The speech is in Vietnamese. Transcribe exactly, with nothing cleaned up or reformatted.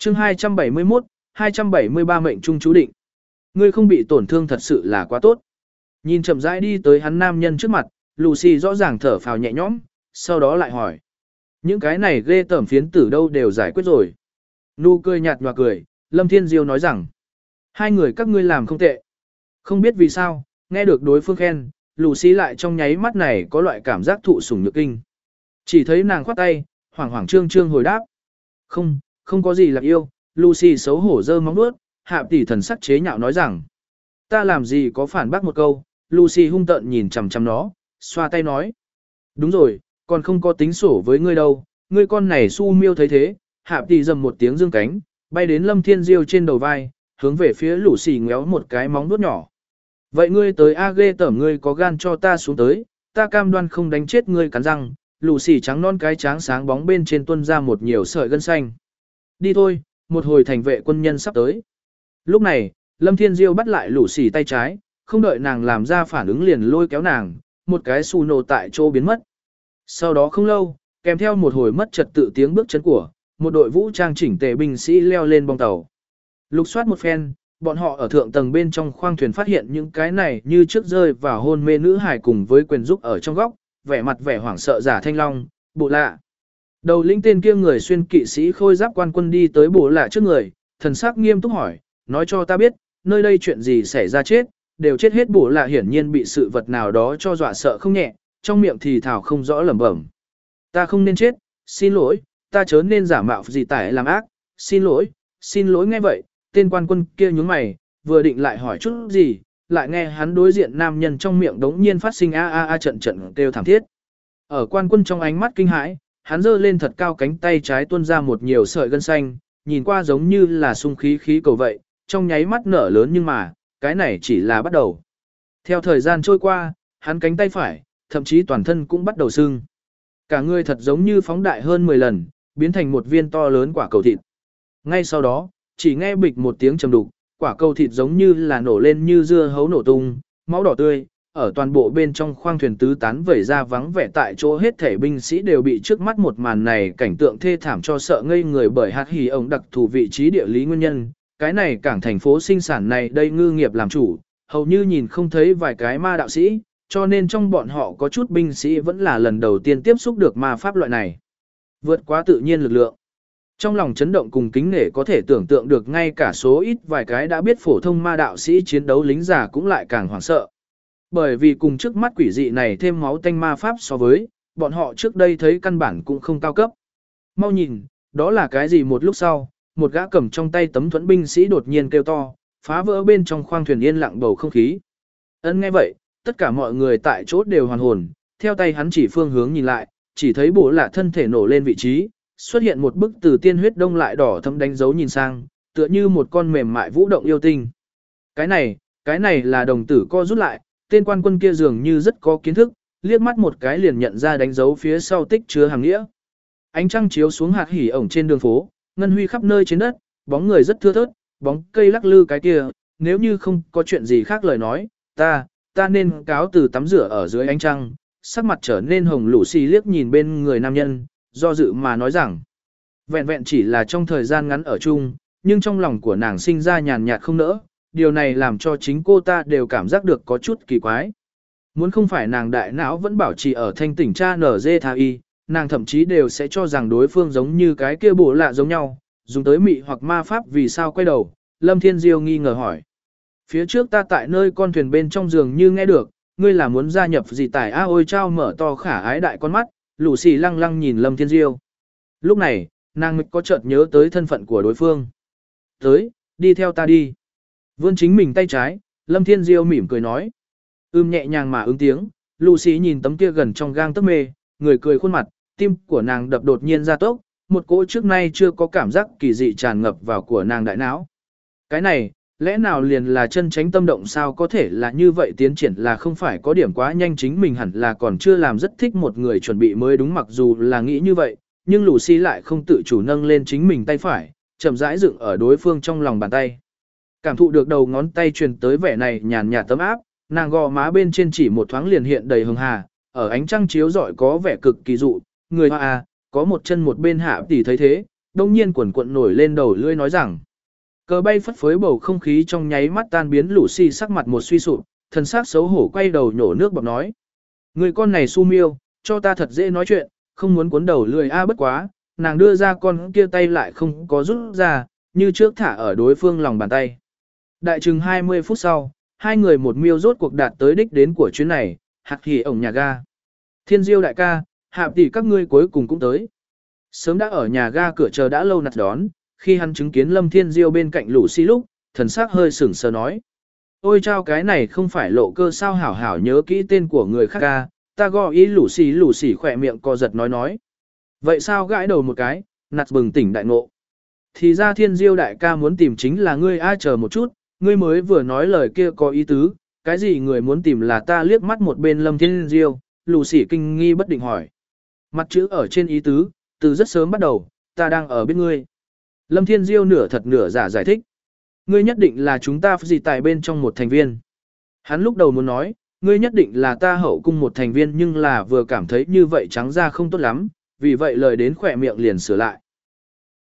chương hai trăm bảy mươi mốt, hai trăm bảy mươi ba mệnh trung chú định. Ngươi không bị tổn thương thật sự là quá tốt. Nhìn chậm rãi đi tới hắn nam nhân trước mặt, Lucy rõ ràng thở phào nhẹ nhõm, sau đó lại hỏi. Những cái này ghê tởm phiến tử đâu đều giải quyết rồi. Nụ cười nhạt nhòa cười, Lâm Thiên Diêu nói rằng. Hai người các ngươi làm không tệ. Không biết vì sao, nghe được đối phương khen, Lucy lại trong nháy mắt này có loại cảm giác thụ sủng nhược kinh. Chỉ thấy nàng khoát tay, hoảng hoảng trương trương hồi đáp. Không, không có gì là yêu, Lucy xấu hổ dơ móng vuốt, hạ tỷ thần sắc chế nhạo nói rằng. Ta làm gì có phản bác một câu, Lucy hung tợn nhìn chằm chằm nó, xoa tay nói. Đúng rồi, còn không có tính sổ với ngươi đâu, ngươi con này su miêu thấy thế, hạ tỷ dầm một tiếng dương cánh, bay đến Lâm Thiên Diêu trên đầu vai, hướng về phía Lucy ngéo một cái móng vuốt nhỏ. Vậy ngươi tới a ghê tởm ngươi có gan cho ta xuống tới, ta cam đoan không đánh chết ngươi cắn răng, Lucy trắng non cái tráng sáng bóng bên trên tuôn ra một nhiều sợi gân xanh. Đi thôi, một hồi thành vệ quân nhân sắp tới. Lúc này, Lâm Thiên Diêu bắt lại Lucy tay trái, không đợi nàng làm ra phản ứng liền lôi kéo nàng, một cái xù nổ tại chỗ biến mất. Sau đó không lâu, kèm theo một hồi mất trật tự tiếng bước chân của, một đội vũ trang chỉnh tề binh sĩ leo lên bong tàu. Lục soát một phen, bọn họ ở thượng tầng bên trong khoang thuyền phát hiện những cái này như trước rơi vào hôn mê nữ hải cùng với quyền giúp ở trong góc, vẻ mặt vẻ hoảng sợ giả thanh long, bộ lạ. Đầu lĩnh tên kia người xuyên kỵ sĩ khôi giáp quan quân đi tới bộ lạ trước người, thần sắc nghiêm túc hỏi, nói cho ta biết, nơi đây chuyện gì xảy ra chết, đều chết hết bộ lạ hiển nhiên bị sự vật nào đó cho dọa sợ không nhẹ, trong miệng thì thảo không rõ lẩm bẩm. Ta không nên chết, xin lỗi, ta chớ nên giả mạo gì tải làm ác, xin lỗi, xin lỗi nghe vậy, tên quan quân kia nhướng mày, vừa định lại hỏi chút gì, lại nghe hắn đối diện nam nhân trong miệng đống nhiên phát sinh a a a trận trận kêu thảm thiết. Ở quan quân trong ánh mắt kinh hãi, hắn giơ lên thật cao cánh tay trái tuôn ra một nhiều sợi gân xanh, nhìn qua giống như là sung khí khí cầu vậy, trong nháy mắt nở lớn nhưng mà, cái này chỉ là bắt đầu. Theo thời gian trôi qua, hắn cánh tay phải, thậm chí toàn thân cũng bắt đầu sưng. Cả người thật giống như phóng đại hơn mười lần, biến thành một viên to lớn quả cầu thịt. Ngay sau đó, chỉ nghe bịch một tiếng trầm đục, quả cầu thịt giống như là nổ lên như dưa hấu nổ tung, máu đỏ tươi, ở toàn bộ bên trong khoang thuyền tứ tán vẩy ra vắng vẻ tại chỗ hết thể binh sĩ đều bị trước mắt một màn này cảnh tượng thê thảm cho sợ ngây người bởi hạt hỉ ổng đặc thù vị trí địa lý nguyên nhân. Cái này cảng thành phố sinh sản này đây ngư nghiệp làm chủ, hầu như nhìn không thấy vài cái ma đạo sĩ, cho nên trong bọn họ có chút binh sĩ vẫn là lần đầu tiên tiếp xúc được ma pháp loại này. Vượt quá tự nhiên lực lượng. Trong lòng chấn động cùng kính nể có thể tưởng tượng được ngay cả số ít vài cái đã biết phổ thông ma đạo sĩ chiến đấu lính già cũng lại càng hoảng sợ. Bởi vì cùng trước mắt quỷ dị này thêm máu tanh ma pháp so với, bọn họ trước đây thấy căn bản cũng không cao cấp. Mau nhìn, đó là cái gì một lúc sau, một gã cầm trong tay tấm thuẫn binh sĩ đột nhiên kêu to, phá vỡ bên trong khoang thuyền yên lặng bầu không khí. Ân nghe vậy, tất cả mọi người tại chỗ đều hoàn hồn, theo tay hắn chỉ phương hướng nhìn lại, chỉ thấy bố lạ thân thể nổ lên vị trí, xuất hiện một bức từ tiên huyết đông lại đỏ thâm đánh dấu nhìn sang, tựa như một con mềm mại vũ động yêu tinh. Cái này, cái này là đồng tử co rút lại, tên quan quân kia dường như rất có kiến thức, liếc mắt một cái liền nhận ra đánh dấu phía sau tích chứa hàng nghĩa. Ánh trăng chiếu xuống hạt hỉ ổng trên đường phố, ngân huy khắp nơi trên đất, bóng người rất thưa thớt, bóng cây lắc lư cái kia, nếu như không có chuyện gì khác lời nói, ta, ta nên cáo từ tắm rửa ở dưới ánh trăng, sắc mặt trở nên hồng lũ xì liếc nhìn bên người nam nhân, do dự mà nói rằng, vẹn vẹn chỉ là trong thời gian ngắn ở chung, nhưng trong lòng của nàng sinh ra nhàn nhạt không nỡ, điều này làm cho chính cô ta đều cảm giác được có chút kỳ quái. Muốn không phải nàng đại não vẫn bảo trì ở thanh tỉnh cha nở dê tha y, nàng thậm chí đều sẽ cho rằng đối phương giống như cái kia bổ lạ giống nhau, dùng tới mị hoặc ma pháp vì sao quay đầu, Lâm Thiên Diêu nghi ngờ hỏi. Phía trước ta tại nơi con thuyền bên trong giường như nghe được, ngươi là muốn gia nhập gì tải a ôi trao mở to khả ái đại con mắt, lũ xì lăng lăng nhìn Lâm Thiên Diêu. Lúc này, nàng có chợt nhớ tới thân phận của đối phương. Tới, đi theo ta đi. Vươn chính mình tay trái, Lâm Thiên Diêu mỉm cười nói. Ưm nhẹ nhàng mà ứng tiếng, Lucy nhìn tấm kia gần trong gang tấc mê, người cười khuôn mặt, tim của nàng đập đột nhiên ra tốc, một cỗ trước nay chưa có cảm giác kỳ dị tràn ngập vào của nàng đại não. Cái này, lẽ nào liền là chân tránh tâm động sao có thể là như vậy tiến triển là không phải có điểm quá nhanh chính mình hẳn là còn chưa làm rất thích một người chuẩn bị mới đúng mặc dù là nghĩ như vậy, nhưng Lucy lại không tự chủ nâng lên chính mình tay phải, chậm rãi dựng ở đối phương trong lòng bàn tay. Cảm thụ được đầu ngón tay truyền tới vẻ này nhàn nhạt tấm áp, nàng gò má bên trên chỉ một thoáng liền hiện đầy hường hà, ở ánh trăng chiếu rọi có vẻ cực kỳ dụ, người hoa à, có một chân một bên hạ tỷ thấy thế, đông nhiên quần quận nổi lên đầu lưỡi nói rằng. Cờ bay phất phới bầu không khí trong nháy mắt tan biến Lucy sắc mặt một suy sụp, thần sắc xấu hổ quay đầu nhổ nước bọt nói. Người con này su miêu, cho ta thật dễ nói chuyện, không muốn cuốn đầu lười a bất quá, nàng đưa ra con kia tay lại không có rút ra, như trước thả ở đối phương lòng bàn tay. Đại chừng hai mươi phút sau, hai người một miêu rốt cuộc đạt tới đích đến của chuyến này, hạt hỉ ổng nhà ga. Thiên Diêu đại ca, hạ tỷ các ngươi cuối cùng cũng tới. Sớm đã ở nhà ga cửa chờ đã lâu nặt đón, khi hắn chứng kiến Lâm Thiên Diêu bên cạnh Lucy lúc, thần sắc hơi sửng sờ nói. Ôi chao cái này không phải lộ cơ sao hảo hảo nhớ kỹ tên của người khác ca, ta gọi ý Lucy Lucy khỏe miệng co giật nói nói. Vậy sao gãi đầu một cái, nặt bừng tỉnh đại ngộ. Thì ra Thiên Diêu đại ca muốn tìm chính là ngươi ai chờ một chút, ngươi mới vừa nói lời kia có ý tứ, cái gì người muốn tìm là ta liếc mắt một bên Lâm Thiên Diêu, Lucy kinh nghi bất định hỏi. Mặt chữ ở trên ý tứ, từ rất sớm bắt đầu, ta đang ở bên ngươi. Lâm Thiên Diêu nửa thật nửa giả giải thích. Ngươi nhất định là chúng ta gì tại bên trong một thành viên. Hắn lúc đầu muốn nói, ngươi nhất định là ta hậu cung một thành viên nhưng là vừa cảm thấy như vậy trắng ra không tốt lắm, vì vậy lời đến khỏe miệng liền sửa lại.